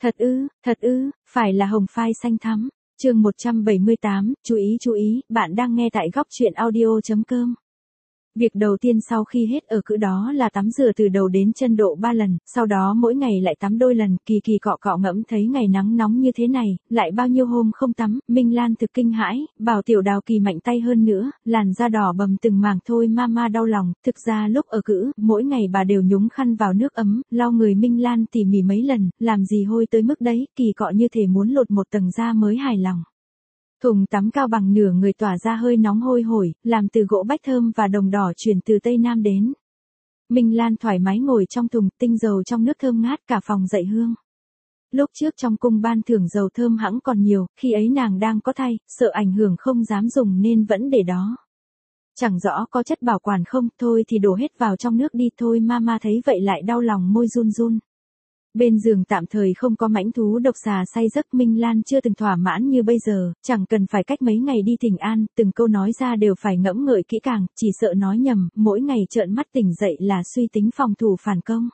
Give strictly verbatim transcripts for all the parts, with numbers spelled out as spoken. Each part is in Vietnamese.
Thật ư, thật ư, phải là hồng phai xanh thắm. Chương một trăm bảy mươi tám, chú ý chú ý, bạn đang nghe tại góc truyện audio.com. Việc đầu tiên sau khi hết ở cữ đó là tắm rửa từ đầu đến chân độ ba lần, sau đó mỗi ngày lại tắm đôi lần, kỳ kỳ cọ cọ ngẫm thấy ngày nắng nóng như thế này, lại bao nhiêu hôm không tắm, Minh Lan thực kinh hãi, bảo Tiểu Đào Kỳ mạnh tay hơn nữa, làn da đỏ bầm từng mảng thôi mama đau lòng, thực ra lúc ở cữ, mỗi ngày bà đều nhúng khăn vào nước ấm, lau người Minh Lan tỉ mỉ mấy lần, làm gì hôi tới mức đấy, kỳ cọ như thể muốn lột một tầng da mới hài lòng. Thùng tắm cao bằng nửa người tỏa ra hơi nóng hôi hổi, làm từ gỗ bách thơm và đồng đỏ chuyển từ Tây Nam đến. Minh Lan thoải mái ngồi trong thùng, tinh dầu trong nước thơm ngát cả phòng dậy hương. Lúc trước trong cung ban thưởng dầu thơm hẵng còn nhiều, khi ấy nàng đang có thai, sợ ảnh hưởng không dám dùng nên vẫn để đó. Chẳng rõ có chất bảo quản không, thôi thì đổ hết vào trong nước đi thôi, mama thấy vậy lại đau lòng môi run run. Bên giường tạm thời không có mãnh thú độc xà say giấc, Minh Lan chưa từng thỏa mãn như bây giờ, chẳng cần phải cách mấy ngày đi thỉnh an, từng câu nói ra đều phải ngẫm ngợi kỹ càng, chỉ sợ nói nhầm, mỗi ngày trợn mắt tỉnh dậy là suy tính phòng thủ phản công.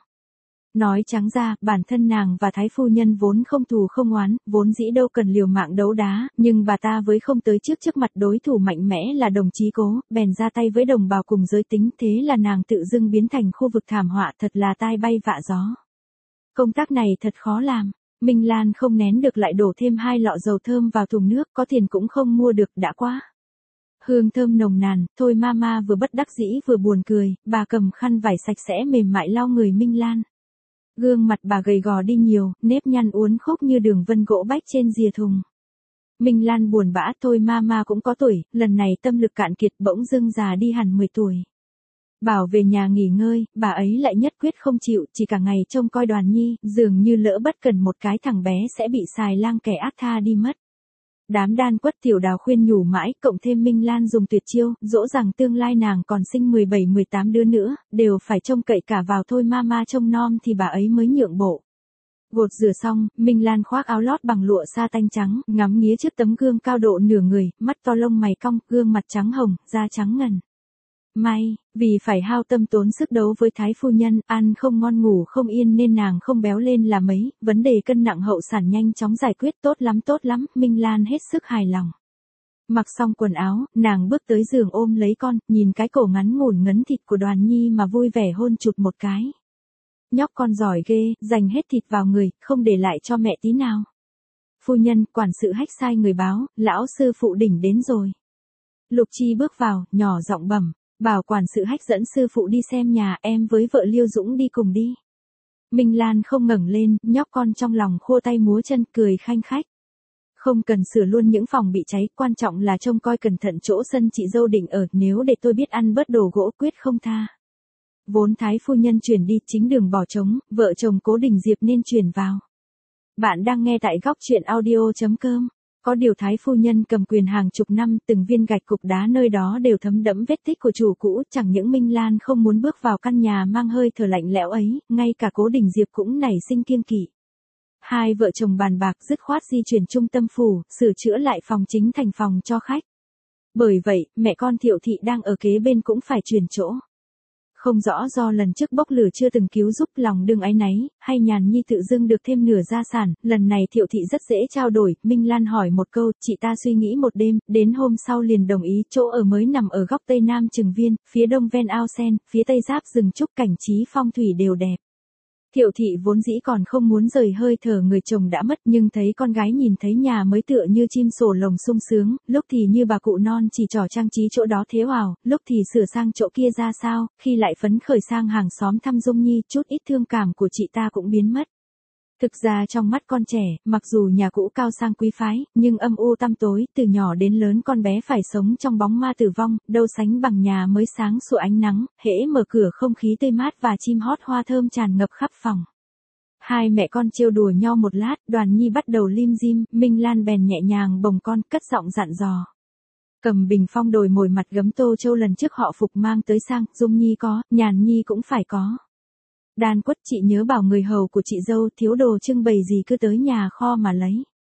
Nói trắng ra, bản thân nàng và thái phu nhân vốn không thù không oán, vốn dĩ đâu cần liều mạng đấu đá, nhưng bà ta với không tới trước trước mặt đối thủ mạnh mẽ là Đồng Chí Cố, bèn ra tay với đồng bào cùng giới tính, thế là nàng tự dưng biến thành khu vực thảm họa, thật là tai bay vạ gió. Công tác này thật khó làm, Minh Lan không nén được lại đổ thêm hai lọ dầu thơm vào thùng nước, có tiền cũng không mua được, đã quá. Hương thơm nồng nàn, thôi mama vừa bất đắc dĩ vừa buồn cười, bà cầm khăn vải sạch sẽ mềm mại lau người Minh Lan. Gương mặt bà gầy gò đi nhiều, nếp nhăn uốn khúc như đường vân gỗ bách trên rìa thùng. Minh Lan buồn bã, thôi mama cũng có tuổi, lần này tâm lực cạn kiệt, bỗng dưng già đi hẳn mười tuổi. Bảo về nhà nghỉ ngơi, bà ấy lại nhất quyết không chịu, chỉ cả ngày trông coi Đoàn Nhi, dường như lỡ bất cần một cái thằng bé sẽ bị xài lang kẻ ác tha đi mất. Đám đan quất Tiểu Đào khuyên nhủ mãi, cộng thêm Minh Lan dùng tuyệt chiêu, dỗ rằng tương lai nàng còn sinh mười bảy mười tám đứa nữa, đều phải trông cậy cả vào thôi mama trông nom thì bà ấy mới nhượng bộ. Gột rửa xong, Minh Lan khoác áo lót bằng lụa sa tanh trắng, ngắm nghía trước tấm gương cao độ nửa người, mắt to lông mày cong, gương mặt trắng hồng, da trắng ngần. May, vì phải hao tâm tốn sức đấu với thái phu nhân, ăn không ngon ngủ không yên nên nàng không béo lên là mấy, vấn đề cân nặng hậu sản nhanh chóng giải quyết, tốt lắm tốt lắm, Minh Lan hết sức hài lòng. Mặc xong quần áo, nàng bước tới giường ôm lấy con, nhìn cái cổ ngắn ngủn ngấn thịt của Đoàn Nhi mà vui vẻ hôn chụt một cái. Nhóc con giỏi ghê, dành hết thịt vào người, không để lại cho mẹ tí nào. Phu nhân, quản sự hách sai người báo, lão sư phụ đỉnh đến rồi. Lục Chi bước vào, nhỏ giọng bẩm. Bảo quản sự hách dẫn sư phụ đi xem nhà, em với vợ Liêu Dũng đi cùng đi. Minh Lan không ngẩng lên, nhóc con trong lòng khua tay múa chân cười khanh khách. Không cần sửa luôn những phòng bị cháy, quan trọng là trông coi cẩn thận chỗ sân chị dâu định ở, nếu để tôi biết ăn bớt đồ gỗ quyết không tha. Vốn thái phu nhân chuyển đi, chính đường bỏ trống, vợ chồng Cố Đình Diệp nên chuyển vào. Bạn đang nghe tại góc truyện audio.com. Có điều thái phu nhân cầm quyền hàng chục năm, từng viên gạch cục đá nơi đó đều thấm đẫm vết tích của chủ cũ, chẳng những Minh Lan không muốn bước vào căn nhà mang hơi thở lạnh lẽo ấy, ngay cả Cố Đình Diệp cũng nảy sinh kiêng kỵ. Hai vợ chồng bàn bạc dứt khoát di chuyển trung tâm phủ, sửa chữa lại phòng chính thành phòng cho khách. Bởi vậy, mẹ con Thiệu Thị đang ở kế bên cũng phải chuyển chỗ. Không rõ do lần trước bốc lửa chưa từng cứu giúp lòng đương áy náy, hay Nhàn Nhi tự dưng được thêm nửa gia sản, lần này Thiệu Thị rất dễ trao đổi, Minh Lan hỏi một câu, chị ta suy nghĩ một đêm, đến hôm sau liền đồng ý, chỗ ở mới nằm ở góc tây nam Trừng Viên, phía đông ven ao sen, phía tây giáp rừng trúc, cảnh trí phong thủy đều đẹp. Thiệu Thị vốn dĩ còn không muốn rời hơi thở người chồng đã mất, nhưng thấy con gái nhìn thấy nhà mới tựa như chim sổ lồng sung sướng, lúc thì như bà cụ non chỉ trò trang trí chỗ đó thế ảo, lúc thì sửa sang chỗ kia ra sao, khi lại phấn khởi sang hàng xóm thăm Dung Nhi, chút ít thương cảm của chị ta cũng biến mất. Thực ra trong mắt con trẻ, mặc dù nhà cũ cao sang quý phái, nhưng âm u tăm tối, từ nhỏ đến lớn con bé phải sống trong bóng ma tử vong, đâu sánh bằng nhà mới sáng sủa ánh nắng, hễ mở cửa không khí tươi mát và chim hót hoa thơm tràn ngập khắp phòng. Hai mẹ con trêu đùa nhau một lát, Đoàn Nhi bắt đầu lim dim, Minh Lan bèn nhẹ nhàng bồng con, cất giọng dặn dò. Cầm bình phong đồi mồi mặt gấm tô châu lần trước họ Phục mang tới sang, Dung Nhi có, Nhàn Nhi cũng phải có. Đan quất, chị nhớ bảo người hầu của chị dâu thiếu đồ trưng bày gì cứ tới nhà kho mà lấy.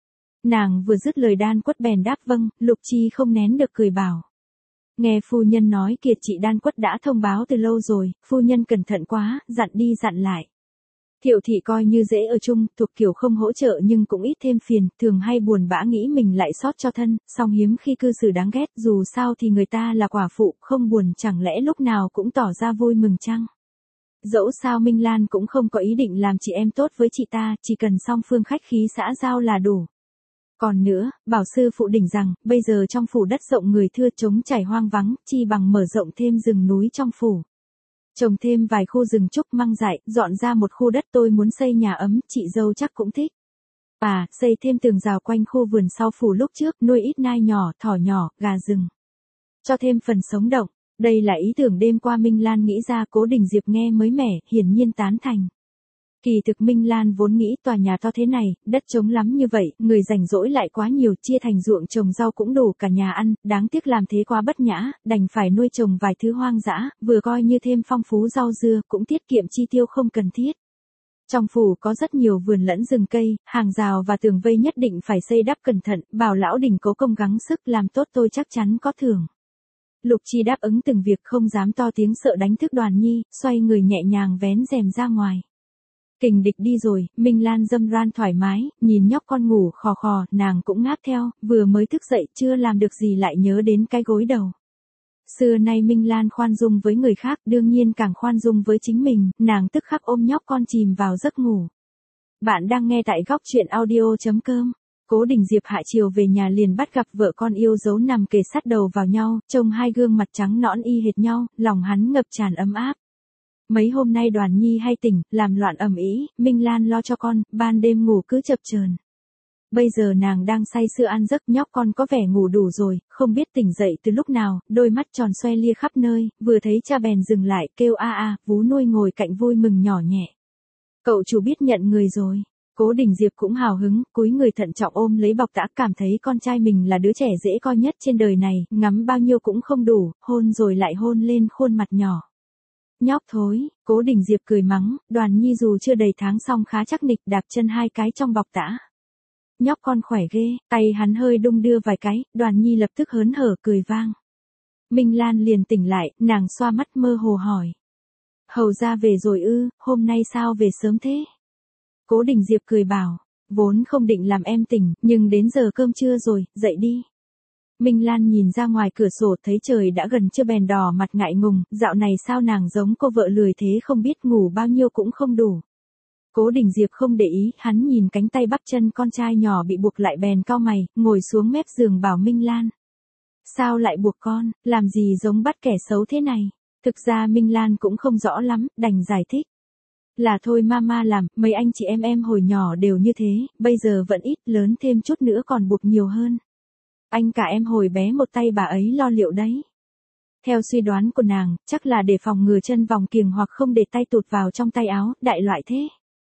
Nàng vừa dứt lời Đan quất bèn đáp vâng, Lục Chi không nén được cười bảo. Nghe phu nhân nói kiệt chị Đan quất đã thông báo từ lâu rồi, phu nhân cẩn thận quá, dặn đi dặn lại. Thiệu thị coi như dễ ở chung, thuộc kiểu không hỗ trợ nhưng cũng ít thêm phiền, thường hay buồn bã nghĩ mình lại sót cho thân, song hiếm khi cư xử đáng ghét, dù sao thì người ta là quả phụ, không buồn chẳng lẽ lúc nào cũng tỏ ra vui mừng chăng? Dẫu sao Minh Lan cũng không có ý định làm chị em tốt với chị ta, chỉ cần song phương khách khí xã giao là đủ. Còn nữa, bảo sư phụ đỉnh rằng, bây giờ trong phủ đất rộng người thưa trống trải hoang vắng, chi bằng mở rộng thêm rừng núi trong phủ. Trồng thêm vài khu rừng trúc măng dại, dọn ra một khu đất tôi muốn xây nhà ấm, chị dâu chắc cũng thích. À, xây thêm tường rào quanh khu vườn sau phủ lúc trước, nuôi ít nai nhỏ, thỏ nhỏ, gà rừng. Cho thêm phần sống động. Đây là ý tưởng đêm qua Minh Lan nghĩ ra, Cố Đình Diệp nghe mới mẻ, hiển nhiên tán thành. Kỳ thực Minh Lan vốn nghĩ tòa nhà to thế này, đất trống lắm như vậy, người rảnh rỗi lại quá nhiều, chia thành ruộng trồng rau cũng đủ cả nhà ăn, đáng tiếc làm thế quá bất nhã, đành phải nuôi trồng vài thứ hoang dã, vừa coi như thêm phong phú rau dưa, cũng tiết kiệm chi tiêu không cần thiết. Trong phủ có rất nhiều vườn lẫn rừng cây, hàng rào và tường vây nhất định phải xây đắp cẩn thận, bảo lão Đình cố công gắng sức làm tốt tôi chắc chắn có thưởng. Lục Chi đáp ứng từng việc không dám to tiếng sợ đánh thức Đoàn Nhi, xoay người nhẹ nhàng vén rèm ra ngoài. Kình địch đi rồi, Minh Lan dâm ran thoải mái, nhìn nhóc con ngủ khò khò, nàng cũng ngáp theo, vừa mới thức dậy chưa làm được gì lại nhớ đến cái gối đầu. Xưa nay Minh Lan khoan dung với người khác, đương nhiên càng khoan dung với chính mình, nàng tức khắc ôm nhóc con chìm vào giấc ngủ. Bạn đang nghe tại góc truyện audio chấm com. Cố Đình Diệp hạ chiều về nhà liền bắt gặp vợ con yêu dấu nằm kề sát đầu vào nhau, trông hai gương mặt trắng nõn y hệt nhau, lòng hắn ngập tràn ấm áp. Mấy hôm nay Đoàn Nhi hay tỉnh, làm loạn ầm ĩ, Minh Lan lo cho con, ban đêm ngủ cứ chập chờn. Bây giờ nàng đang say sưa ăn giấc, nhóc con có vẻ ngủ đủ rồi, không biết tỉnh dậy từ lúc nào, đôi mắt tròn xoe lia khắp nơi, vừa thấy cha bèn dừng lại, kêu a a, vú nuôi ngồi cạnh vui mừng nhỏ nhẹ. Cậu chủ biết nhận người rồi. Cố Đình Diệp cũng hào hứng, cúi người thận trọng ôm lấy bọc tã, cảm thấy con trai mình là đứa trẻ dễ coi nhất trên đời này, ngắm bao nhiêu cũng không đủ, hôn rồi lại hôn lên khuôn mặt nhỏ. Nhóc thối, Cố Đình Diệp cười mắng, Đoàn Nhi dù chưa đầy tháng song khá chắc nịch, đạp chân hai cái trong bọc tã. Nhóc con khỏe ghê, tay hắn hơi đung đưa vài cái, Đoàn Nhi lập tức hớn hở cười vang. Minh Lan liền tỉnh lại, nàng xoa mắt mơ hồ hỏi. Hầu ra về rồi ư, hôm nay sao về sớm thế? Cố Đình Diệp cười bảo, vốn không định làm em tỉnh, nhưng đến giờ cơm trưa rồi, dậy đi. Minh Lan nhìn ra ngoài cửa sổ thấy trời đã gần trưa bèn đỏ mặt ngại ngùng, dạo này sao nàng giống cô vợ lười thế, không biết ngủ bao nhiêu cũng không đủ. Cố Đình Diệp không để ý, hắn nhìn cánh tay bắp chân con trai nhỏ bị buộc lại bèn cau mày, ngồi xuống mép giường bảo Minh Lan. Sao lại buộc con, làm gì giống bắt kẻ xấu thế này? Thực ra Minh Lan cũng không rõ lắm, đành giải thích. Là thôi mama làm, mấy anh chị em em hồi nhỏ đều như thế, bây giờ vẫn ít, lớn thêm chút nữa còn buộc nhiều hơn. Anh cả em hồi bé một tay bà ấy lo liệu đấy. Theo suy đoán của nàng, chắc là để phòng ngừa chân vòng kiềng hoặc không để tay tụt vào trong tay áo, đại loại thế.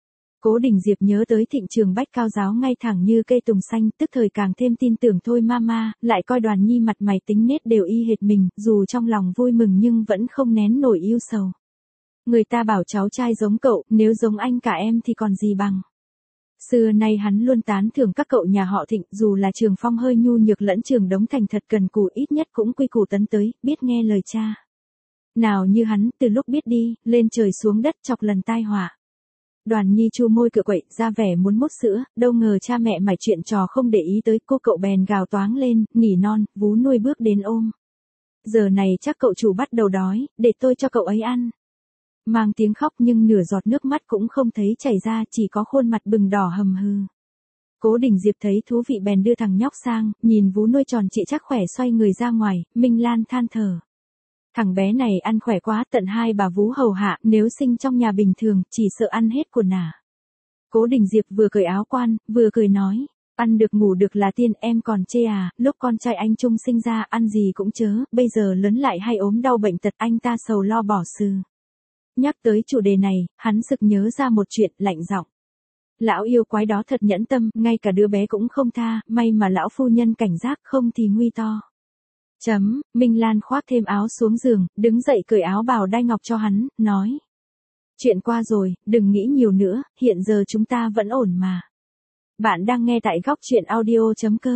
Cố Đình Diệp nhớ tới Thịnh Trường Bách cao giáo ngay thẳng như cây tùng xanh, tức thời càng thêm tin tưởng thôi mama, lại coi Đoàn Nhi mặt mày tính nết đều y hệt mình, dù trong lòng vui mừng nhưng vẫn không nén nổi yêu sầu. Người ta bảo cháu trai giống cậu, nếu giống anh cả em thì còn gì bằng. Xưa nay hắn luôn tán thưởng các cậu nhà họ Thịnh, dù là Trường Phong hơi nhu nhược lẫn Trường Đống Thành thật cần cù, ít nhất cũng quy củ tấn tới, biết nghe lời cha. Nào như hắn, từ lúc biết đi, lên trời xuống đất chọc lần tai họa. Đoàn Nhi chu môi cựa quậy, ra vẻ muốn mút sữa, đâu ngờ cha mẹ mải chuyện trò không để ý tới, cô cậu bèn gào toáng lên, nỉ non, vú nuôi bước đến ôm. Giờ này chắc cậu chủ bắt đầu đói, để tôi cho cậu ấy ăn. Mang tiếng khóc nhưng nửa giọt nước mắt cũng không thấy chảy ra, chỉ có khuôn mặt bừng đỏ hầm hừ. Cố Đình Diệp thấy thú vị bèn đưa thằng nhóc sang, nhìn vú nuôi tròn trịa chắc khỏe xoay người ra ngoài, Minh Lan than thở. Thằng bé này ăn khỏe quá, tận hai bà vú hầu hạ, nếu sinh trong nhà bình thường, chỉ sợ ăn hết của nả. Cố Đình Diệp vừa cởi áo quan, vừa cười nói, ăn được ngủ được là tiên, em còn chê à, lúc con trai anh Trung sinh ra, ăn gì cũng chớ, bây giờ lớn lại hay ốm đau bệnh tật, anh ta sầu lo bỏ sừ. Nhắc tới chủ đề này, hắn sực nhớ ra một chuyện, lạnh giọng. Lão yêu quái đó thật nhẫn tâm, ngay cả đứa bé cũng không tha, may mà lão phu nhân cảnh giác, không thì nguy to. Chấm, Minh Lan khoác thêm áo xuống giường, đứng dậy cởi áo bào đai ngọc cho hắn, nói. Chuyện qua rồi, đừng nghĩ nhiều nữa, hiện giờ chúng ta vẫn ổn mà. Bạn đang nghe tại góc truyện audio chấm com.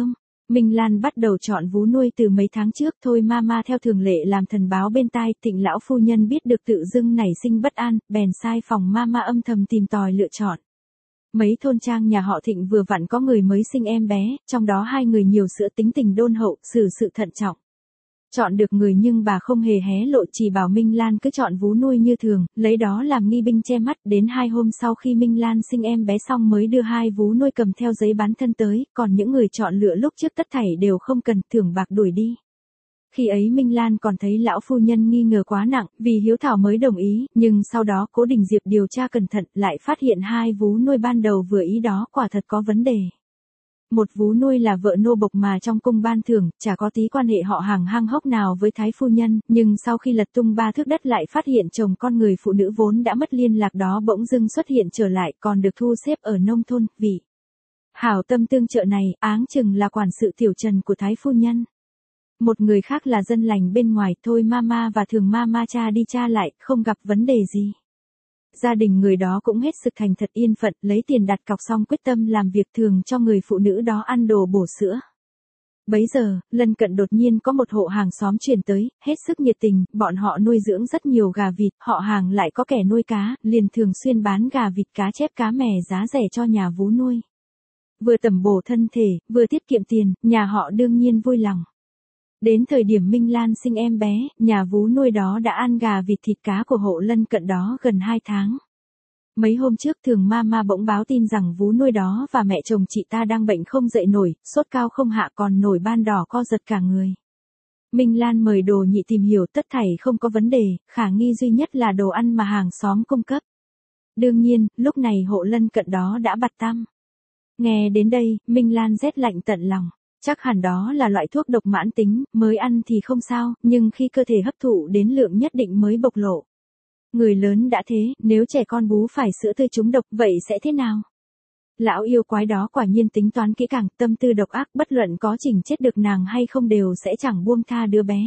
Minh Lan bắt đầu chọn vú nuôi từ mấy tháng trước thôi. Mama theo thường lệ làm thần báo bên tai. Thịnh lão phu nhân biết được tự dưng nảy sinh bất an, bèn sai phòng Mama âm thầm tìm tòi lựa chọn. Mấy thôn trang nhà họ Thịnh vừa vặn có người mới sinh em bé, trong đó hai người nhiều sữa, tính tình đôn hậu, xử sự thận trọng. Chọn được người nhưng bà không hề hé lộ, chỉ bảo Minh Lan cứ chọn vú nuôi như thường, lấy đó làm nghi binh che mắt. Đến hai hôm sau khi Minh Lan sinh em bé xong mới đưa hai vú nuôi cầm theo giấy bán thân tới, còn những người chọn lựa lúc trước tất thảy đều không cần, thưởng bạc đuổi đi. Khi ấy Minh Lan còn thấy lão phu nhân nghi ngờ quá nặng, vì hiếu thảo mới đồng ý, nhưng sau đó Cố Đình Diệp điều tra cẩn thận lại phát hiện hai vú nuôi ban đầu vừa ý đó quả thật có vấn đề. Một vú nuôi là vợ nô bộc mà trong cung ban thưởng, chả có tí quan hệ họ hàng hang hốc nào với thái phu nhân, nhưng sau khi lật tung ba thước đất lại phát hiện chồng con người phụ nữ vốn đã mất liên lạc đó bỗng dưng xuất hiện trở lại, còn được thu xếp ở nông thôn. Vì hảo tâm tương trợ này, áng chừng là quản sự tiểu Trần của thái phu nhân. Một người khác là dân lành bên ngoài. Thôi Mama và Thường Mama tra đi tra lại, không gặp vấn đề gì. Gia đình người đó cũng hết sức thành thật yên phận, lấy tiền đặt cọc xong quyết tâm làm việc thường cho người phụ nữ đó ăn đồ bổ sữa. Bấy giờ, lân cận đột nhiên có một hộ hàng xóm truyền tới, hết sức nhiệt tình, bọn họ nuôi dưỡng rất nhiều gà vịt, họ hàng lại có kẻ nuôi cá, liền thường xuyên bán gà vịt cá chép cá mè giá rẻ cho nhà vú nuôi. Vừa tẩm bổ thân thể, vừa tiết kiệm tiền, nhà họ đương nhiên vui lòng. Đến thời điểm Minh Lan sinh em bé, nhà vú nuôi đó đã ăn gà vịt thịt cá của hộ lân cận đó gần hai tháng. Mấy hôm trước Thường Mama bỗng báo tin rằng vú nuôi đó và mẹ chồng chị ta đang bệnh không dậy nổi, sốt cao không hạ còn nổi ban đỏ co giật cả người. Minh Lan mời Đồ Nhị tìm hiểu, tất thảy không có vấn đề, khả nghi duy nhất là đồ ăn mà hàng xóm cung cấp. Đương nhiên, lúc này hộ lân cận đó đã bặt tăm. Nghe đến đây, Minh Lan rét lạnh tận lòng. Chắc hẳn đó là loại thuốc độc mãn tính, mới ăn thì không sao, nhưng khi cơ thể hấp thụ đến lượng nhất định mới bộc lộ. Người lớn đã thế, nếu trẻ con bú phải sữa tươi trúng độc, vậy sẽ thế nào? Lão yêu quái đó quả nhiên tính toán kỹ càng, tâm tư độc ác, bất luận có chỉnh chết được nàng hay không đều sẽ chẳng buông tha đứa bé.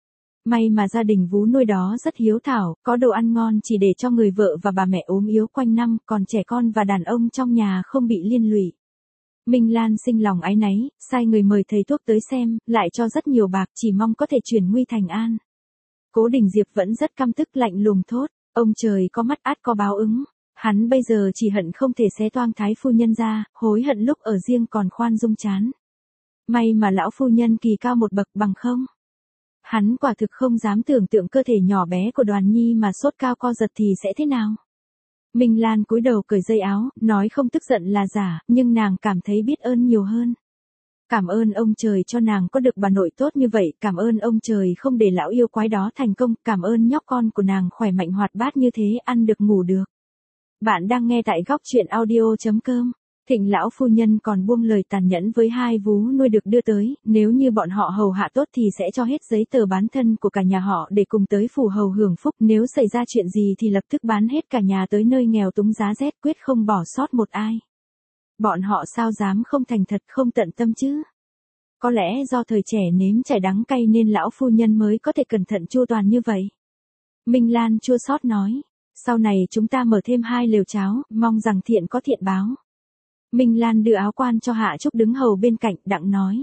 May mà gia đình vú nuôi đó rất hiếu thảo, có đồ ăn ngon chỉ để cho người vợ và bà mẹ ốm yếu quanh năm, còn trẻ con và đàn ông trong nhà không bị liên lụy. Minh Lan sinh lòng áy náy, sai người mời thầy thuốc tới xem, lại cho rất nhiều bạc, chỉ mong có thể chuyển nguy thành an. Cố Đình Diệp vẫn rất căm tức, lạnh lùng thốt, ông trời có mắt ắt có báo ứng, hắn bây giờ chỉ hận không thể xé toang thái phu nhân ra, hối hận lúc ở riêng còn khoan dung chán. May mà lão phu nhân kỳ cao một bậc, bằng không hắn quả thực không dám tưởng tượng cơ thể nhỏ bé của Đoàn Nhi mà sốt cao co giật thì sẽ thế nào. Minh Lan cúi đầu cởi dây áo, nói không tức giận là giả, nhưng nàng cảm thấy biết ơn nhiều hơn. Cảm ơn ông trời cho nàng có được bà nội tốt như vậy, cảm ơn ông trời không để lão yêu quái đó thành công, cảm ơn nhóc con của nàng khỏe mạnh hoạt bát như thế, ăn được ngủ được. Bạn đang nghe tại góc truyện audio chấm com. Thịnh lão phu nhân còn buông lời tàn nhẫn với hai vú nuôi được đưa tới, nếu như bọn họ hầu hạ tốt thì sẽ cho hết giấy tờ bán thân của cả nhà họ để cùng tới phủ hầu hưởng phúc, nếu xảy ra chuyện gì thì lập tức bán hết cả nhà tới nơi nghèo túng giá rét, quyết không bỏ sót một ai. Bọn họ sao dám không thành thật, không tận tâm chứ? Có lẽ do thời trẻ nếm trải đắng cay nên lão phu nhân mới có thể cẩn thận chu toàn như vậy. Minh Lan chua xót nói, sau này chúng ta mở thêm hai lều cháo, mong rằng thiện có thiện báo. Minh Lan đưa áo quan cho Hạ Trúc đứng hầu bên cạnh, đặng nói.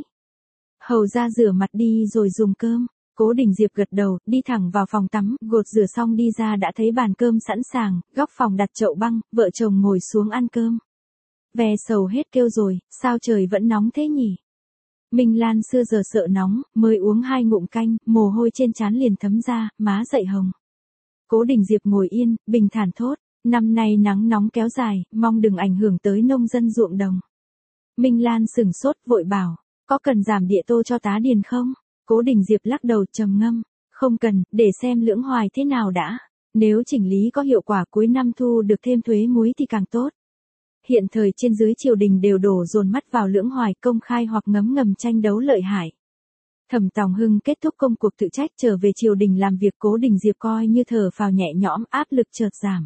Hầu ra rửa mặt đi rồi dùng cơm. Cố Đình Diệp gật đầu, đi thẳng vào phòng tắm, gột rửa xong đi ra đã thấy bàn cơm sẵn sàng, góc phòng đặt chậu băng, vợ chồng ngồi xuống ăn cơm. Ve sầu hết kêu rồi, sao trời vẫn nóng thế nhỉ? Minh Lan xưa giờ sợ nóng, mới uống hai ngụm canh, mồ hôi trên trán liền thấm ra, má dậy hồng. Cố Đình Diệp ngồi yên, bình thản thốt. Năm nay nắng nóng kéo dài, mong đừng ảnh hưởng tới nông dân ruộng đồng. Minh Lan sừng sốt, vội bảo, có cần giảm địa tô cho tá điền không? Cố Đình Diệp lắc đầu trầm ngâm, không cần, để xem Lưỡng Hoài thế nào đã. Nếu chỉnh lý có hiệu quả cuối năm thu được thêm thuế muối thì càng tốt. Hiện thời trên dưới triều đình đều đổ dồn mắt vào Lưỡng Hoài, công khai hoặc ngấm ngầm tranh đấu lợi hại. Thẩm Tòng Hưng kết thúc công cuộc tự trách trở về triều đình làm việc, Cố Đình Diệp coi như thở phào nhẹ nhõm, áp lực chợt giảm.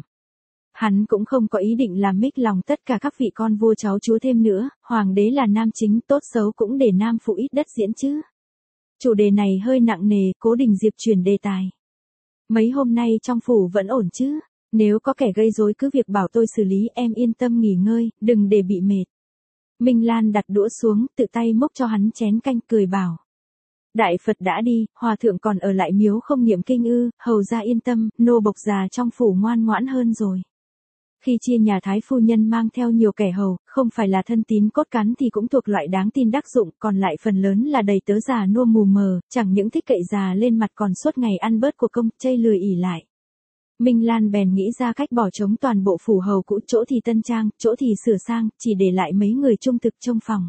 Hắn cũng không có ý định làm mích lòng tất cả các vị con vua cháu chúa thêm nữa, hoàng đế là nam chính, tốt xấu cũng để nam phụ ít đất diễn chứ. Chủ đề này hơi nặng nề, Cố Đình Diệp chuyển đề tài. Mấy hôm nay trong phủ vẫn ổn chứ? Nếu có kẻ gây rối cứ việc bảo tôi xử lý, em yên tâm nghỉ ngơi, đừng để bị mệt. Minh Lan đặt đũa xuống, tự tay múc cho hắn chén canh cười bảo. Đại Phật đã đi, hòa thượng còn ở lại miếu không niệm kinh ư, hầu ra yên tâm, nô bộc già trong phủ ngoan ngoãn hơn rồi. Khi chia nhà thái phu nhân mang theo nhiều kẻ hầu, không phải là thân tín cốt cán thì cũng thuộc loại đáng tin đắc dụng, còn lại phần lớn là đầy tớ già nua mù mờ, chẳng những thích cậy già lên mặt còn suốt ngày ăn bớt của công, chây lười ỉ lại. Minh Lan bèn nghĩ ra cách bỏ trống toàn bộ phủ hầu cũ, chỗ thì tân trang, chỗ thì sửa sang, chỉ để lại mấy người trung thực trông phòng.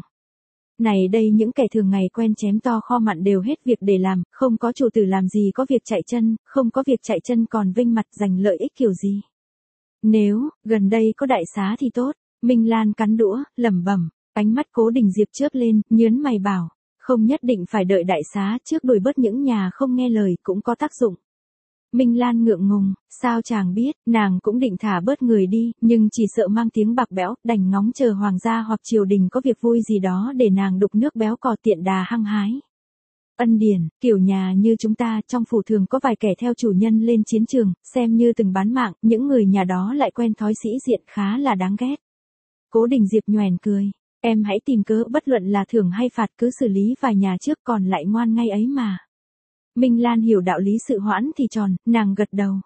Này đây những kẻ thường ngày quen chém to kho mặn đều hết việc để làm, không có chủ tử làm gì có việc chạy chân, không có việc chạy chân còn vinh mặt giành lợi ích kiểu gì. Nếu, gần đây có đại xá thì tốt, Minh Lan cắn đũa, lẩm bẩm, ánh mắt Cố Đình Diệp chớp lên, nhớn mày bảo, không nhất định phải đợi đại xá trước đuổi bớt những nhà không nghe lời cũng có tác dụng. Minh Lan ngượng ngùng, sao chàng biết, nàng cũng định thả bớt người đi, nhưng chỉ sợ mang tiếng bạc bẽo, đành ngóng chờ hoàng gia hoặc triều đình có việc vui gì đó để nàng đục nước béo cò tiện đà hăng hái. Ân điển, kiểu nhà như chúng ta, trong phủ thường có vài kẻ theo chủ nhân lên chiến trường, xem như từng bán mạng, những người nhà đó lại quen thói sĩ diện khá là đáng ghét. Cố Đình Diệp nhoẻn cười, em hãy tìm cớ bất luận là thưởng hay phạt cứ xử lý vài nhà trước còn lại ngoan ngay ấy mà. Minh Lan hiểu đạo lý sự hoãn thì tròn, nàng gật đầu.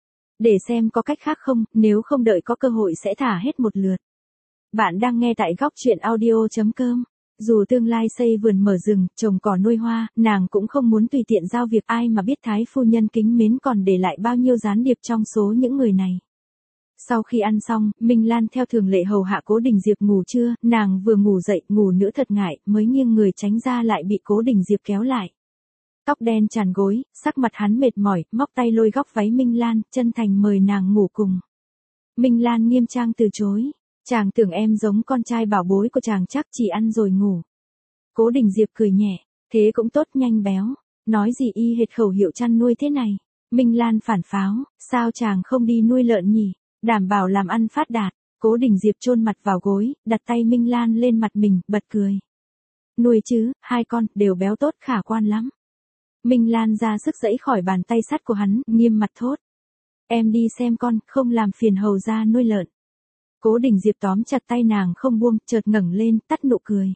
Để xem có cách khác không, nếu không đợi có cơ hội sẽ thả hết một lượt. Bạn đang nghe tại góc truyện audio chấm com. Dù tương lai xây vườn mở rừng, trồng cỏ nuôi hoa, nàng cũng không muốn tùy tiện giao việc, ai mà biết thái phu nhân kính mến còn để lại bao nhiêu gián điệp trong số những người này. Sau khi ăn xong, Minh Lan theo thường lệ hầu hạ Cố Đình Diệp ngủ trưa, nàng vừa ngủ dậy, ngủ nữa thật ngại, mới nghiêng người tránh ra lại bị Cố Đình Diệp kéo lại. Tóc đen tràn gối, sắc mặt hắn mệt mỏi, móc tay lôi góc váy Minh Lan, chân thành mời nàng ngủ cùng. Minh Lan nghiêm trang từ chối. Chàng tưởng em giống con trai bảo bối của chàng chắc chỉ ăn rồi ngủ. Cố Đình Diệp cười nhẹ, thế cũng tốt nhanh béo. Nói gì y hệt khẩu hiệu chăn nuôi thế này. Minh Lan phản pháo, sao chàng không đi nuôi lợn nhỉ, đảm bảo làm ăn phát đạt. Cố Đình Diệp chôn mặt vào gối, đặt tay Minh Lan lên mặt mình, bật cười. Nuôi chứ, hai con, đều béo tốt khả quan lắm. Minh Lan ra sức giãy khỏi bàn tay sắt của hắn, nghiêm mặt thốt. Em đi xem con, không làm phiền hầu ra nuôi lợn. Cố Đình Diệp tóm chặt tay nàng không buông, chợt ngẩng lên, tắt nụ cười.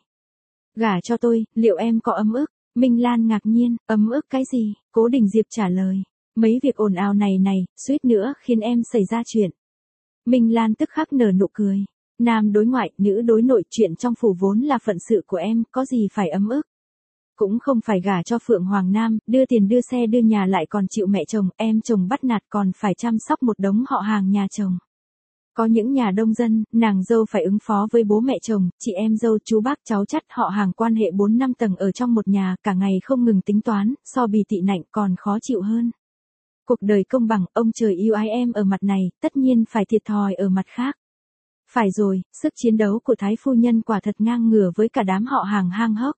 Gả cho tôi, liệu em có ấm ức? Minh Lan ngạc nhiên, ấm ức cái gì? Cố Đình Diệp trả lời. Mấy việc ồn ào này này, suýt nữa khiến em xảy ra chuyện. Minh Lan tức khắc nở nụ cười. Nam đối ngoại, nữ đối nội, chuyện trong phủ vốn là phận sự của em, có gì phải ấm ức. Cũng không phải gả cho Phượng Hoàng Nam, đưa tiền đưa xe đưa nhà lại còn chịu mẹ chồng, em chồng bắt nạt còn phải chăm sóc một đống họ hàng nhà chồng. Có những nhà đông dân, nàng dâu phải ứng phó với bố mẹ chồng, chị em dâu, chú bác, cháu chắt, họ hàng quan hệ bốn năm tầng ở trong một nhà, cả ngày không ngừng tính toán, so bì tị nạnh còn khó chịu hơn. Cuộc đời công bằng, ông trời yêu ái em ở mặt này, tất nhiên phải thiệt thòi ở mặt khác. Phải rồi, sức chiến đấu của thái phu nhân quả thật ngang ngửa với cả đám họ hàng hang hốc.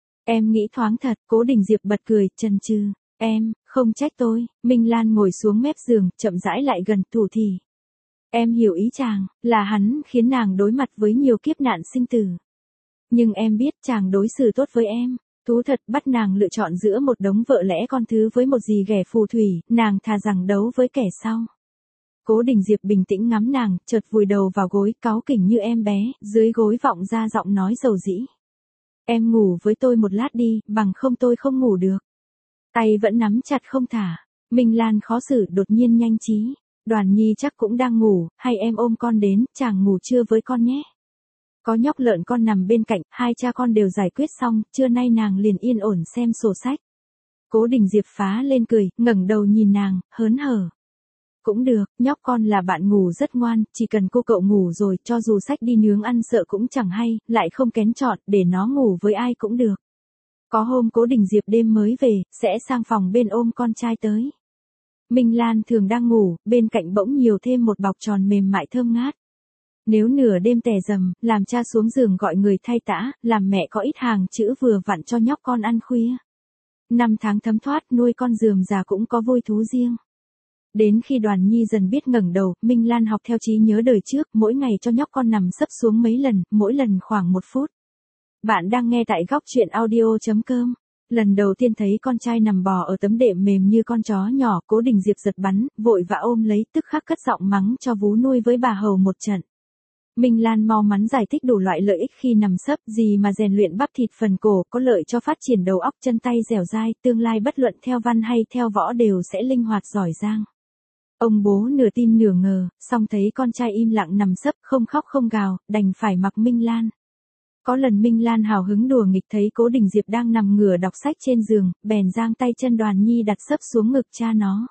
Em nghĩ thoáng thật, Cố Đình Diệp bật cười, chần chừ. Em, không trách tôi. Minh Lan ngồi xuống mép giường, chậm rãi lại gần, thủ thỉ. Em hiểu ý chàng, là hắn khiến nàng đối mặt với nhiều kiếp nạn sinh tử. Nhưng em biết chàng đối xử tốt với em. Thú thật, bắt nàng lựa chọn giữa một đống vợ lẽ con thứ với một dì ghẻ phù thủy, nàng thà rằng đấu với kẻ sau. Cố Đình Diệp bình tĩnh ngắm nàng, chợt vùi đầu vào gối, cáu kỉnh như em bé, dưới gối vọng ra giọng nói dầu dĩ. Em ngủ với tôi một lát đi, bằng không tôi không ngủ được. Tay vẫn nắm chặt không thả. Minh Lan khó xử, đột nhiên nhanh trí. Đoàn Nhi chắc cũng đang ngủ, hay em ôm con đến, chàng ngủ trưa với con nhé. Có nhóc lợn con nằm bên cạnh, hai cha con đều giải quyết xong, trưa nay nàng liền yên ổn xem sổ sách. Cố Đình Diệp phá lên cười, ngẩng đầu nhìn nàng, hớn hở. Cũng được, nhóc con là bạn ngủ rất ngoan, chỉ cần cô cậu ngủ rồi, cho dù sách đi nướng ăn sợ cũng chẳng hay, lại không kén chọn, để nó ngủ với ai cũng được. Có hôm Cố Đình Diệp đêm mới về, sẽ sang phòng bên ôm con trai tới. Minh Lan thường đang ngủ, bên cạnh bỗng nhiều thêm một bọc tròn mềm mại thơm ngát. Nếu nửa đêm tè dầm, làm cha xuống giường gọi người thay tã, làm mẹ có ít hàng chữ vừa vặn cho nhóc con ăn khuya. Năm tháng thấm thoát, nuôi con rườm rà cũng có vui thú riêng. Đến khi Đoàn Nhi dần biết ngẩng đầu, Minh Lan học theo trí nhớ đời trước, mỗi ngày cho nhóc con nằm sấp xuống mấy lần, mỗi lần khoảng một phút. Bạn đang nghe tại góc truyện audio chấm com. Lần đầu tiên thấy con trai nằm bò ở tấm đệm mềm như con chó nhỏ, Cố Đình Diệp giật bắn, vội vã ôm lấy, tức khắc cất giọng mắng cho vú nuôi với bà hầu một trận. Minh Lan mau mắn giải thích đủ loại lợi ích khi nằm sấp, gì mà rèn luyện bắp thịt phần cổ, có lợi cho phát triển đầu óc chân tay dẻo dai, tương lai bất luận theo văn hay theo võ đều sẽ linh hoạt giỏi giang. Ông bố nửa tin nửa ngờ, song thấy con trai im lặng nằm sấp, không khóc không gào, đành phải mặc Minh Lan. Có lần Minh Lan hào hứng đùa nghịch thấy Cố Đình Diệp đang nằm ngửa đọc sách trên giường, bèn giang tay chân Đoàn Nhi đặt sấp xuống ngực cha nó.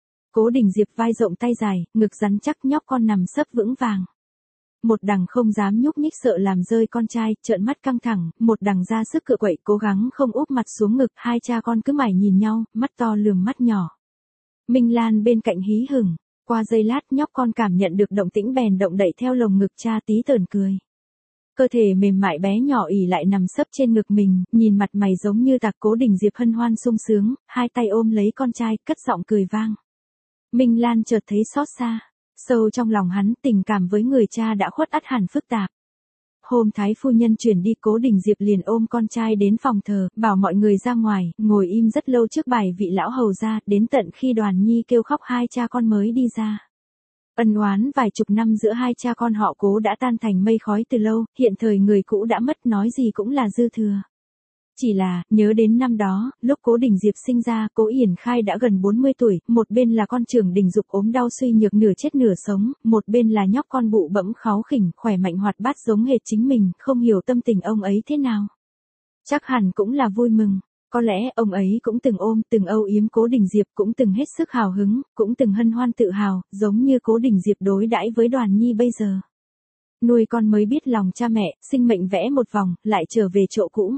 Cố Đình Diệp vai rộng tay dài, ngực rắn chắc, nhóc con nằm sấp vững vàng. Một đằng không dám nhúc nhích sợ làm rơi con trai, trợn mắt căng thẳng, một đằng ra sức cựa quậy cố gắng không úp mặt xuống ngực, hai cha con cứ mải nhìn nhau, mắt to lườm mắt nhỏ. Minh Lan bên cạnh hí hửng, qua giây lát nhóc con cảm nhận được động tĩnh bèn động đậy theo lồng ngực cha tí tởn cười. Cơ thể mềm mại bé nhỏ ỉ lại nằm sấp trên ngực mình, nhìn mặt mày giống như tạc. Cố Đình Diệp hân hoan sung sướng, hai tay ôm lấy con trai, cất giọng cười vang. Minh Lan chợt thấy xót xa, sâu trong lòng hắn tình cảm với người cha đã khuất ắt hẳn phức tạp. Hôm thái phu nhân chuyển đi Cố Đình Diệp liền ôm con trai đến phòng thờ, bảo mọi người ra ngoài, ngồi im rất lâu trước bài vị lão hầu ra, đến tận khi Đoàn Nhi kêu khóc hai cha con mới đi ra. Ân oán vài chục năm giữa hai cha con họ Cố đã tan thành mây khói từ lâu, hiện thời người cũ đã mất nói gì cũng là dư thừa. Chỉ là, nhớ đến năm đó, lúc Cố Đình Diệp sinh ra, Cố Yển Khai đã gần bốn mươi tuổi, một bên là con trưởng Đình Dục ốm đau suy nhược nửa chết nửa sống, một bên là nhóc con bụ bẫm kháu khỉnh, khỏe mạnh hoạt bát giống hệt chính mình, không hiểu tâm tình ông ấy thế nào. Chắc hẳn cũng là vui mừng. Có lẽ ông ấy cũng từng ôm, từng âu yếm Cố Đình Diệp, cũng từng hết sức hào hứng, cũng từng hân hoan tự hào, giống như Cố Đình Diệp đối đãi với Đoàn Nhi bây giờ. Nuôi con mới biết lòng cha mẹ, sinh mệnh vẽ một vòng, lại trở về chỗ cũ.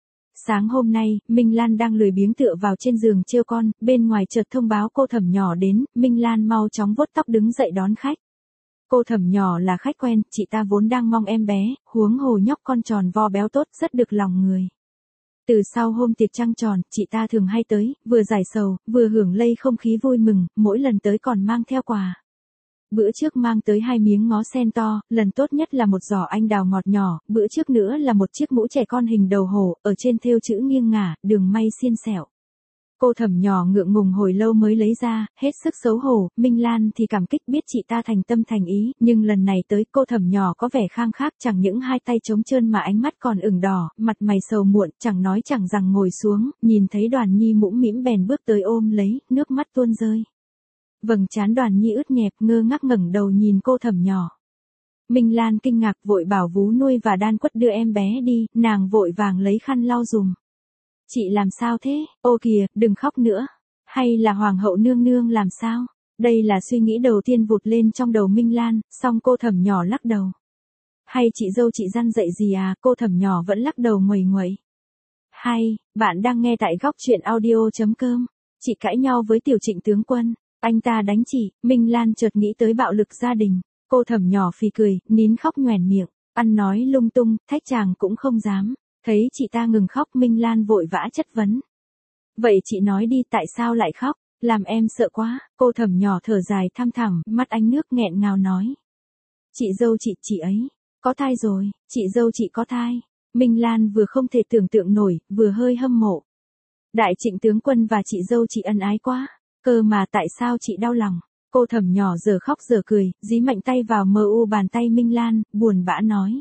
Sáng hôm nay, Minh Lan đang lười biếng tựa vào trên giường trêu con, bên ngoài chợt thông báo cô Thẩm nhỏ đến, Minh Lan mau chóng vuốt tóc đứng dậy đón khách. Cô Thẩm nhỏ là khách quen, chị ta vốn đang mong em bé, huống hồ nhóc con tròn vo béo tốt, rất được lòng người. Từ sau hôm tiệc trăng tròn, chị ta thường hay tới, vừa giải sầu, vừa hưởng lây không khí vui mừng, mỗi lần tới còn mang theo quà. Bữa trước mang tới hai miếng ngó sen to, lần tốt nhất là một giỏ anh đào ngọt nhỏ, bữa trước nữa là một chiếc mũ trẻ con hình đầu hổ, ở trên thêu chữ nghiêng ngả, đường may xiên xẻo. Cô Thẩm nhỏ ngượng ngùng hồi lâu mới lấy ra, hết sức xấu hổ, Minh Lan thì cảm kích biết chị ta thành tâm thành ý, nhưng lần này tới cô Thẩm nhỏ có vẻ khang khác, chẳng những hai tay trống trơn mà ánh mắt còn ửng đỏ, mặt mày sầu muộn, chẳng nói chẳng rằng ngồi xuống, nhìn thấy Đoàn Nhi mũm mĩm bèn bước tới ôm lấy, nước mắt tuôn rơi. Vầng trán Đoàn Nhi ướt nhẹp, ngơ ngác ngẩng đầu nhìn cô Thẩm nhỏ. Minh Lan kinh ngạc vội bảo vú nuôi và đan quất đưa em bé đi, nàng vội vàng lấy khăn lau dùm. Chị làm sao thế? Ô kìa, đừng khóc nữa. Hay là Hoàng hậu nương nương làm sao? Đây là suy nghĩ đầu tiên vụt lên trong đầu Minh Lan, song cô Thẩm nhỏ lắc đầu. Hay chị dâu chị răn dạy gì à? Cô Thẩm nhỏ vẫn lắc đầu nguầy nguậy. Hay, bạn đang nghe tại góc truyện audio chấm com. Chị cãi nhau với tiểu Trịnh tướng quân, anh ta đánh chị. Minh Lan chợt nghĩ tới bạo lực gia đình. Cô Thẩm nhỏ phì cười, nín khóc nhoẻn miệng, ăn nói lung tung, thách chàng cũng không dám. Thấy chị ta ngừng khóc, Minh Lan vội vã chất vấn. Vậy chị nói đi, tại sao lại khóc? Làm em sợ quá. Cô Thẩm nhỏ thở dài thăm thẳm, mắt ánh nước nghẹn ngào nói. Chị dâu chị, chị ấy, có thai rồi, chị dâu chị có thai. Minh Lan vừa không thể tưởng tượng nổi, vừa hơi hâm mộ. Đại Trịnh tướng quân và chị dâu chị ân ái quá, cơ mà tại sao chị đau lòng? Cô Thẩm nhỏ giờ khóc giờ cười, dí mạnh tay vào mờ u bàn tay Minh Lan, buồn bã nói.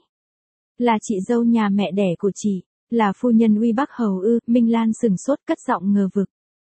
Là chị dâu nhà mẹ đẻ của chị, là phu nhân Uy Bắc Hầu ư? Minh Lan sừng sốt cất giọng ngờ vực.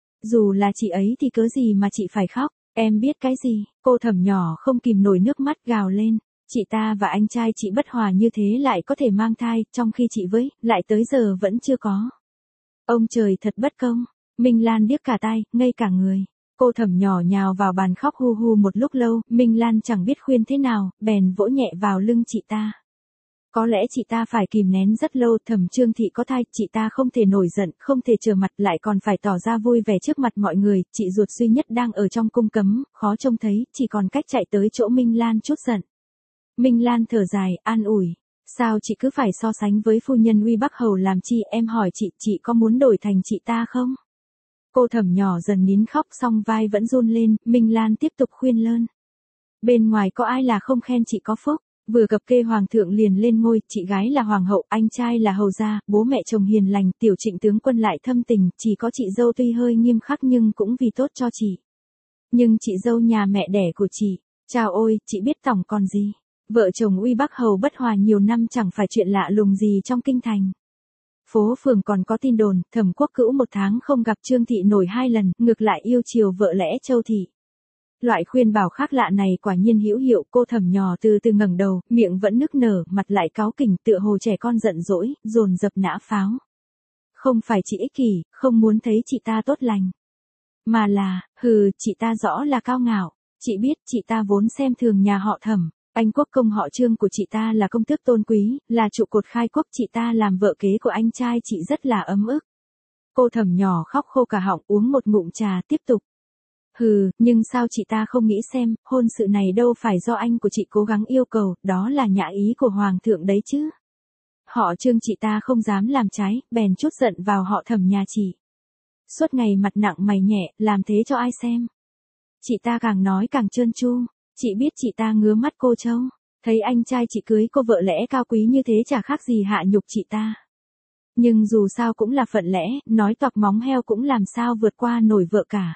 Dù là chị ấy thì cớ gì mà chị phải khóc, em biết cái gì? Cô Thẩm nhỏ không kìm nổi nước mắt gào lên. Chị ta và anh trai chị bất hòa như thế lại có thể mang thai, trong khi chị với, lại tới giờ vẫn chưa có. Ông trời thật bất công. Minh Lan điếc cả tai, ngây cả người. Cô Thẩm nhỏ nhào vào bàn khóc hu hu một lúc lâu, Minh Lan chẳng biết khuyên thế nào, bèn vỗ nhẹ vào lưng chị ta. Có lẽ chị ta phải kìm nén rất lâu, Thẩm Trương Thị có thai, chị ta không thể nổi giận, không thể trở mặt, lại còn phải tỏ ra vui vẻ trước mặt mọi người, chị ruột duy nhất đang ở trong cung cấm, khó trông thấy, chỉ còn cách chạy tới chỗ Minh Lan trút giận. Minh Lan thở dài, an ủi, sao chị cứ phải so sánh với phu nhân Uy Bắc Hầu làm chi, em hỏi chị, chị có muốn đổi thành chị ta không? Cô Thẩm nhỏ dần nín khóc xong vai vẫn run lên, Minh Lan tiếp tục khuyên lơn. Bên ngoài có ai là không khen chị có phúc, vừa gặp kê hoàng thượng liền lên ngôi, chị gái là hoàng hậu, anh trai là hầu gia, bố mẹ chồng hiền lành, tiểu Trịnh tướng quân lại thâm tình, chỉ có chị dâu tuy hơi nghiêm khắc nhưng cũng vì tốt cho chị. Nhưng chị dâu nhà mẹ đẻ của chị, chào ôi, chị biết tổng còn gì. Vợ chồng Uy Bắc Hầu bất hòa nhiều năm chẳng phải chuyện lạ lùng gì trong kinh thành. Phố phường còn có tin đồn, Thẩm Quốc Cữu một tháng không gặp Trương Thị nổi hai lần, ngược lại yêu chiều vợ lẽ Châu Thị. Loại khuyên bảo khác lạ này quả nhiên hữu hiệu, cô Thẩm nhỏ từ từ ngẩng đầu, miệng vẫn nức nở, mặt lại cáu kỉnh tựa hồ trẻ con giận dỗi, dồn dập nã pháo. Không phải chị ích kỷ, không muốn thấy chị ta tốt lành. Mà là, hừ, chị ta rõ là cao ngạo. Chị biết chị ta vốn xem thường nhà họ Thẩm. Anh quốc công họ Trương của chị ta là công tước tôn quý, là trụ cột khai quốc, chị ta làm vợ kế của anh trai chị rất là ấm ức. Cô Thẩm nhỏ khóc khô cả họng, uống một ngụm trà tiếp tục. Hừ, nhưng sao chị ta không nghĩ xem, hôn sự này đâu phải do anh của chị cố gắng yêu cầu, đó là nhã ý của Hoàng thượng đấy chứ. Họ Trương chị ta không dám làm trái, bèn chút giận vào họ Thẩm nhà chị. Suốt ngày mặt nặng mày nhẹ, làm thế cho ai xem. Chị ta càng nói càng trơn tru, chị biết chị ta ngứa mắt cô Châu, thấy anh trai chị cưới cô vợ lẽ cao quý như thế chả khác gì hạ nhục chị ta. Nhưng dù sao cũng là phận lẽ, nói toạc móng heo cũng làm sao vượt qua nổi vợ cả.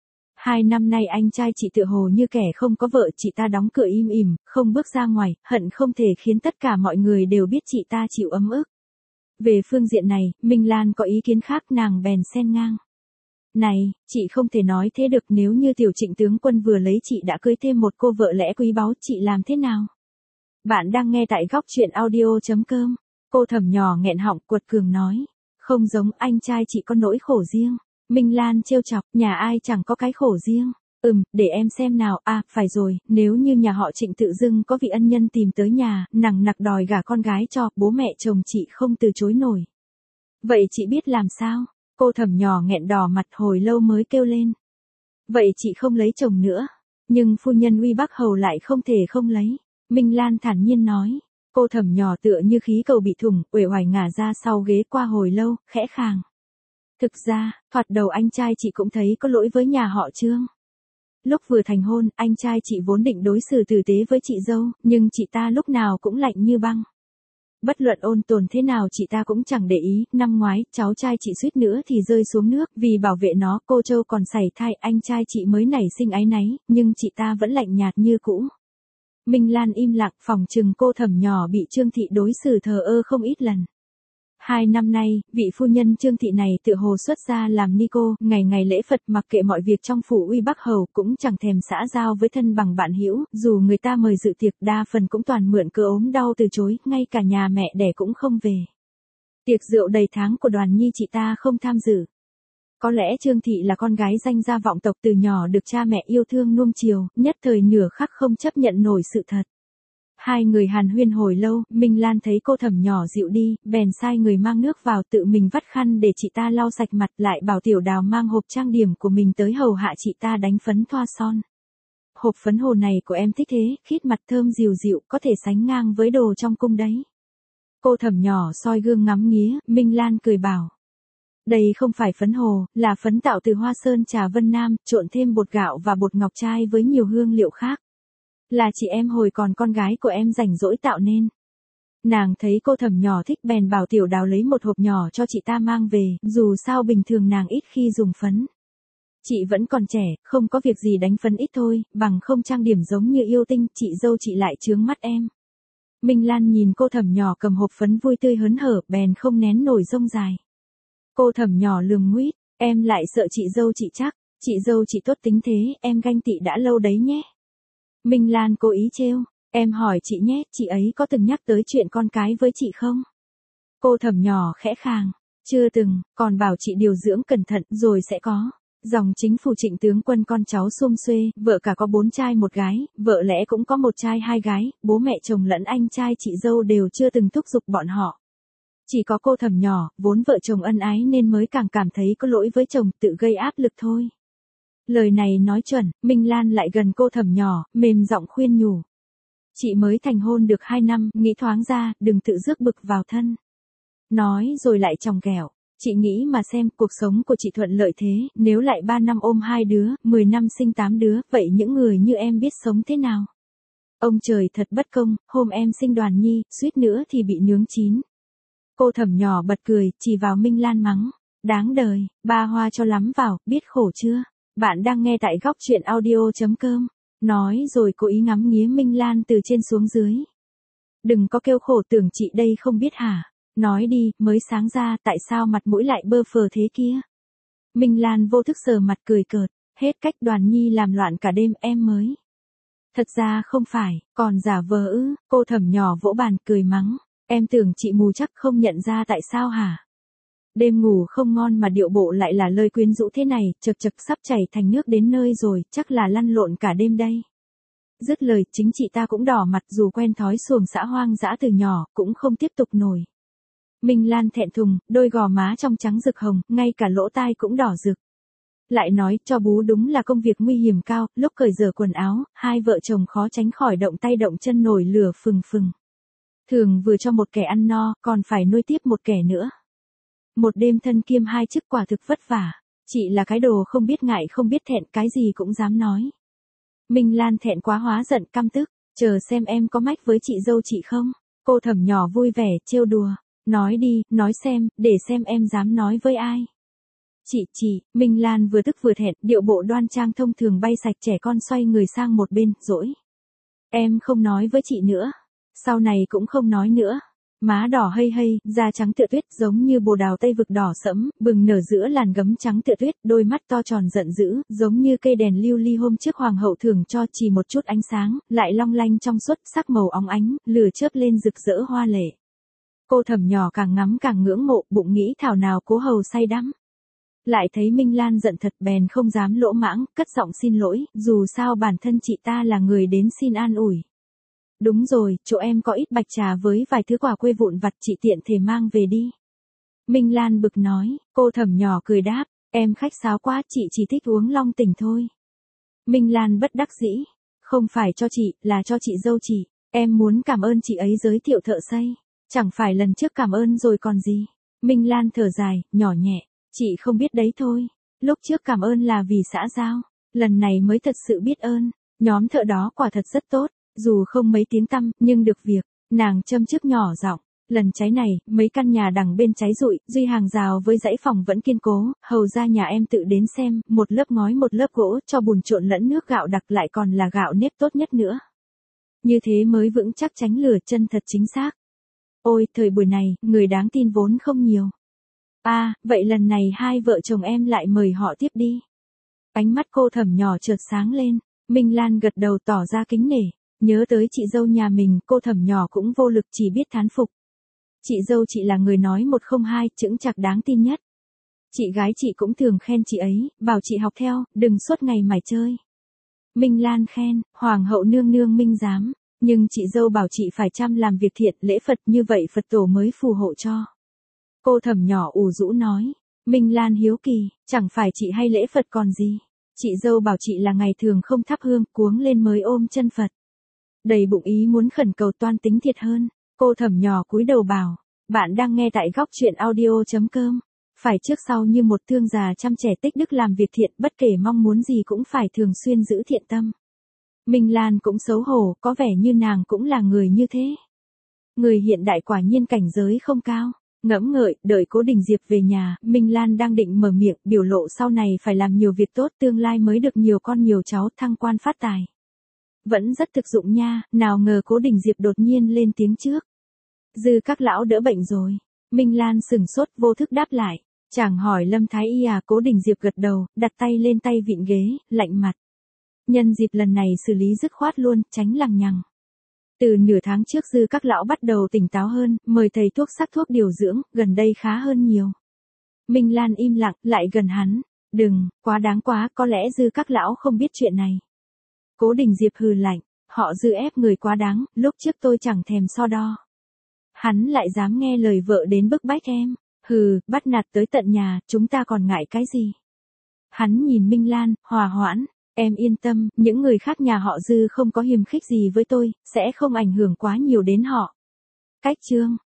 Hai năm nay anh trai chị tựa hồ như kẻ không có vợ, chị ta đóng cửa im ỉm, không bước ra ngoài, hận không thể khiến tất cả mọi người đều biết chị ta chịu ấm ức. Về phương diện này, Minh Lan có ý kiến khác, nàng bèn xen ngang. Này, chị không thể nói thế được, nếu như tiểu Trịnh tướng quân vừa lấy chị đã cưới thêm một cô vợ lẽ quý báu, chị làm thế nào? Bạn đang nghe tại góc truyện audio chấm com. Cô Thẩm nhỏ nghẹn họng quật cường nói. Không giống, anh trai chị có nỗi khổ riêng. Minh Lan trêu chọc, nhà ai chẳng có cái khổ riêng. Ừm, để em xem nào, à, phải rồi, nếu như nhà họ Trịnh tự dưng có vị ân nhân tìm tới nhà, nằng nặc đòi gả con gái cho, bố mẹ chồng chị không từ chối nổi. Vậy chị biết làm sao? Cô Thẩm nhỏ nghẹn đỏ mặt hồi lâu mới kêu lên. Vậy chị không lấy chồng nữa. Nhưng phu nhân Uy Bắc Hầu lại không thể không lấy. Minh Lan thản nhiên nói. Cô Thẩm nhỏ tựa như khí cầu bị thủng, uể oải ngả ra sau ghế qua hồi lâu, khẽ khàng. Thực ra, thoạt đầu anh trai chị cũng thấy có lỗi với nhà họ Trương. Lúc vừa thành hôn, anh trai chị vốn định đối xử tử tế với chị dâu, nhưng chị ta lúc nào cũng lạnh như băng. Bất luận ôn tồn thế nào chị ta cũng chẳng để ý, năm ngoái, cháu trai chị suýt nữa thì rơi xuống nước, vì bảo vệ nó, cô Châu còn sảy thai, anh trai chị mới nảy sinh áy náy, nhưng chị ta vẫn lạnh nhạt như cũ. Minh Lan im lặng, phòng chừng cô Thẩm nhỏ bị Trương Thị đối xử thờ ơ không ít lần. Hai năm nay, vị phu nhân Trương Thị này tự hồ xuất gia làm ni cô, ngày ngày lễ Phật, mặc kệ mọi việc trong phủ Uy Bắc Hầu, cũng chẳng thèm xã giao với thân bằng bạn hữu, dù người ta mời dự tiệc đa phần cũng toàn mượn cớ ốm đau từ chối, ngay cả nhà mẹ đẻ cũng không về. Tiệc rượu đầy tháng của Đoàn Nhi chị ta không tham dự. Có lẽ Trương Thị là con gái danh gia vọng tộc, từ nhỏ được cha mẹ yêu thương nuông chiều, nhất thời nửa khắc không chấp nhận nổi sự thật. Hai người hàn huyên hồi lâu, Minh Lan thấy cô Thẩm nhỏ dịu đi, bèn sai người mang nước vào, tự mình vắt khăn để chị ta lau sạch mặt, lại bảo Tiểu Đào mang hộp trang điểm của mình tới hầu hạ chị ta đánh phấn thoa son. Hộp phấn hồ này của em thích thế, khít mặt thơm dịu dịu, có thể sánh ngang với đồ trong cung đấy. Cô Thẩm nhỏ soi gương ngắm nghía, Minh Lan cười bảo. Đây không phải phấn hồ, là phấn tạo từ hoa sơn trà Vân Nam, trộn thêm bột gạo và bột ngọc trai với nhiều hương liệu khác. Là chị em hồi còn con gái của em rảnh rỗi tạo nên. Nàng thấy cô Thẩm nhỏ thích bèn bảo Tiểu Đào lấy một hộp nhỏ cho chị ta mang về, dù sao bình thường nàng ít khi dùng phấn. Chị vẫn còn trẻ, không có việc gì đánh phấn ít thôi, bằng không trang điểm giống như yêu tinh, chị dâu chị lại chướng mắt em. Minh Lan nhìn cô Thẩm nhỏ cầm hộp phấn vui tươi hớn hở, bèn không nén nổi rông dài. Cô Thẩm nhỏ lườm nguýt, em lại sợ chị dâu chị chắc, chị dâu chị tốt tính thế, em ganh tị đã lâu đấy nhé. Minh Lan cố ý trêu, em hỏi chị nhé, chị ấy có từng nhắc tới chuyện con cái với chị không? Cô Thẩm nhỏ khẽ khàng, chưa từng, còn bảo chị điều dưỡng cẩn thận rồi sẽ có. Dòng chính phủ Trịnh tướng quân con cháu sum xuê, vợ cả có bốn trai một gái, vợ lẽ cũng có một trai hai gái, bố mẹ chồng lẫn anh trai chị dâu đều chưa từng thúc giục bọn họ. Chỉ có cô Thẩm nhỏ, vốn vợ chồng ân ái nên mới càng cảm thấy có lỗi với chồng, tự gây áp lực thôi. Lời này nói chuẩn, Minh Lan lại gần cô Thẩm nhỏ, mềm giọng khuyên nhủ. Chị mới thành hôn được hai năm, nghĩ thoáng ra, đừng tự rước bực vào thân. Nói rồi lại chòng ghẹo. Chị nghĩ mà xem, cuộc sống của chị thuận lợi thế, nếu lại ba năm ôm hai đứa, mười năm sinh tám đứa, vậy những người như em biết sống thế nào? Ông trời thật bất công, hôm em sinh Đoàn Nhi, suýt nữa thì bị nướng chín. Cô Thẩm nhỏ bật cười, chỉ vào Minh Lan mắng. Đáng đời, ba hoa cho lắm vào, biết khổ chưa? Bạn đang nghe tại góc truyện audio chấm com. Nói rồi cố ý ngắm nghía Minh Lan từ trên xuống dưới. Đừng có kêu khổ, tưởng chị đây không biết hả? Nói đi, mới sáng ra, tại sao mặt mũi lại bơ phờ thế kia? Minh Lan vô thức sờ mặt cười cợt, hết cách, Đoàn Nhi làm loạn cả đêm em mới. Thật ra không phải, còn giả vờ ư, cô Thẩm nhỏ vỗ bàn cười mắng, em tưởng chị mù chắc không nhận ra tại sao hả? Đêm ngủ không ngon mà điệu bộ lại là lời quyến rũ thế này, chật chật sắp chảy thành nước đến nơi rồi, chắc là lăn lộn cả đêm đây. Dứt lời, chính chị ta cũng đỏ mặt, dù quen thói xuồng xã hoang dã từ nhỏ, cũng không tiếp tục nổi. Minh Lan thẹn thùng, đôi gò má trong trắng rực hồng, ngay cả lỗ tai cũng đỏ rực. Lại nói, cho bú đúng là công việc nguy hiểm cao, lúc cởi giở quần áo, hai vợ chồng khó tránh khỏi động tay động chân nổi lửa phừng phừng. Thường vừa cho một kẻ ăn no, còn phải nuôi tiếp một kẻ nữa. Một đêm thân kiêm hai chức quả thực vất vả. Chị là cái đồ không biết ngại không biết thẹn, cái gì cũng dám nói. Minh Lan thẹn quá hóa giận căm tức, chờ xem em có mách với chị dâu chị không. Cô Thẩm nhỏ vui vẻ trêu đùa, nói đi, nói xem, để xem em dám nói với ai. Chị, chị, Minh Lan vừa tức vừa thẹn, điệu bộ đoan trang thông thường bay sạch trẻ con xoay người sang một bên, dỗi. Em không nói với chị nữa, sau này cũng không nói nữa. Má đỏ hây hây, da trắng tựa tuyết giống như bồ đào Tây Vực đỏ sẫm, bừng nở giữa làn gấm trắng tựa tuyết, đôi mắt to tròn giận dữ, giống như cây đèn lưu ly hôm trước hoàng hậu thường cho chỉ một chút ánh sáng, lại long lanh trong suốt, sắc màu óng ánh, lửa chớp lên rực rỡ hoa lệ. Cô Thẩm nhỏ càng ngắm càng ngưỡng mộ, bụng nghĩ thảo nào cố hầu say đắm. Lại thấy Minh Lan giận thật bèn không dám lỗ mãng, cất giọng xin lỗi, dù sao bản thân chị ta là người đến xin an ủi. Đúng rồi, chỗ em có ít bạch trà với vài thứ quà quê vụn vặt, chị tiện thể mang về đi. Minh Lan bực nói, cô Thẩm nhỏ cười đáp, em khách sáo quá, chị chỉ thích uống long tỉnh thôi. Minh Lan bất đắc dĩ, không phải cho chị, là cho chị dâu chị, em muốn cảm ơn chị ấy giới thiệu thợ xây, chẳng phải lần trước cảm ơn rồi còn gì. Minh Lan thở dài, nhỏ nhẹ, chị không biết đấy thôi, lúc trước cảm ơn là vì xã giao, lần này mới thật sự biết ơn, nhóm thợ đó quả thật rất tốt. Dù không mấy tiếng tăm, nhưng được việc, nàng châm trước nhỏ giọng, lần cháy này, mấy căn nhà đằng bên cháy rụi, duy hàng rào với dãy phòng vẫn kiên cố, hầu ra nhà em tự đến xem, một lớp ngói một lớp gỗ, cho bùn trộn lẫn nước gạo đặc lại còn là gạo nếp tốt nhất nữa. Như thế mới vững chắc tránh lửa, chân thật chính xác. Ôi, thời buổi này, người đáng tin vốn không nhiều. À, vậy lần này hai vợ chồng em lại mời họ tiếp đi. Ánh mắt cô Thẩm nhỏ chợt sáng lên, Minh Lan gật đầu tỏ ra kính nể. Nhớ tới chị dâu nhà mình, cô Thẩm nhỏ cũng vô lực chỉ biết thán phục. Chị dâu chị là người nói một không hai, chững chạc đáng tin nhất. Chị gái chị cũng thường khen chị ấy, bảo chị học theo, đừng suốt ngày mải chơi. Minh Lan khen, Hoàng hậu nương nương minh giám, nhưng chị dâu bảo chị phải chăm làm việc thiện, lễ Phật, như vậy Phật tổ mới phù hộ cho. Cô Thẩm nhỏ ủ rũ nói, Minh Lan hiếu kỳ, chẳng phải chị hay lễ Phật còn gì. Chị dâu bảo chị là ngày thường không thắp hương, cuống lên mới ôm chân Phật. Đầy bụng ý muốn khẩn cầu toan tính thiệt hơn, cô Thẩm nhỏ cúi đầu bảo, bạn đang nghe tại góc truyện audio chấm com. Phải trước sau như một thương già chăm trẻ tích đức làm việc thiện, bất kể mong muốn gì cũng phải thường xuyên giữ thiện tâm. Minh Lan cũng xấu hổ, có vẻ như nàng cũng là người như thế. Người hiện đại quả nhiên cảnh giới không cao. Ngẫm ngợi, đợi Cố Đình Diệp về nhà, Minh Lan đang định mở miệng, biểu lộ sau này phải làm nhiều việc tốt, tương lai mới được nhiều con nhiều cháu, thăng quan phát tài. Vẫn rất thực dụng nha, nào ngờ Cố Đình Diệp đột nhiên lên tiếng trước. Dư các lão đỡ bệnh rồi. Minh Lan sừng sốt vô thức đáp lại. Chàng hỏi Lâm Thái Y à? Cố Đình Diệp gật đầu, đặt tay lên tay vịn ghế, lạnh mặt. Nhân dịp lần này xử lý dứt khoát luôn, tránh lằng nhằng. Từ nửa tháng trước Dư các lão bắt đầu tỉnh táo hơn, mời thầy thuốc sắc thuốc điều dưỡng, gần đây khá hơn nhiều. Minh Lan im lặng, lại gần hắn. Đừng, quá đáng quá, có lẽ Dư các lão không biết chuyện này. Cố Đình Diệp hừ lạnh, họ Dư ép người quá đáng, lúc trước tôi chẳng thèm so đo. Hắn lại dám nghe lời vợ đến bức bách em, hừ, bắt nạt tới tận nhà, chúng ta còn ngại cái gì. Hắn nhìn Minh Lan, hòa hoãn, em yên tâm, những người khác nhà họ Dư không có hiềm khích gì với tôi, sẽ không ảnh hưởng quá nhiều đến họ. Cách chương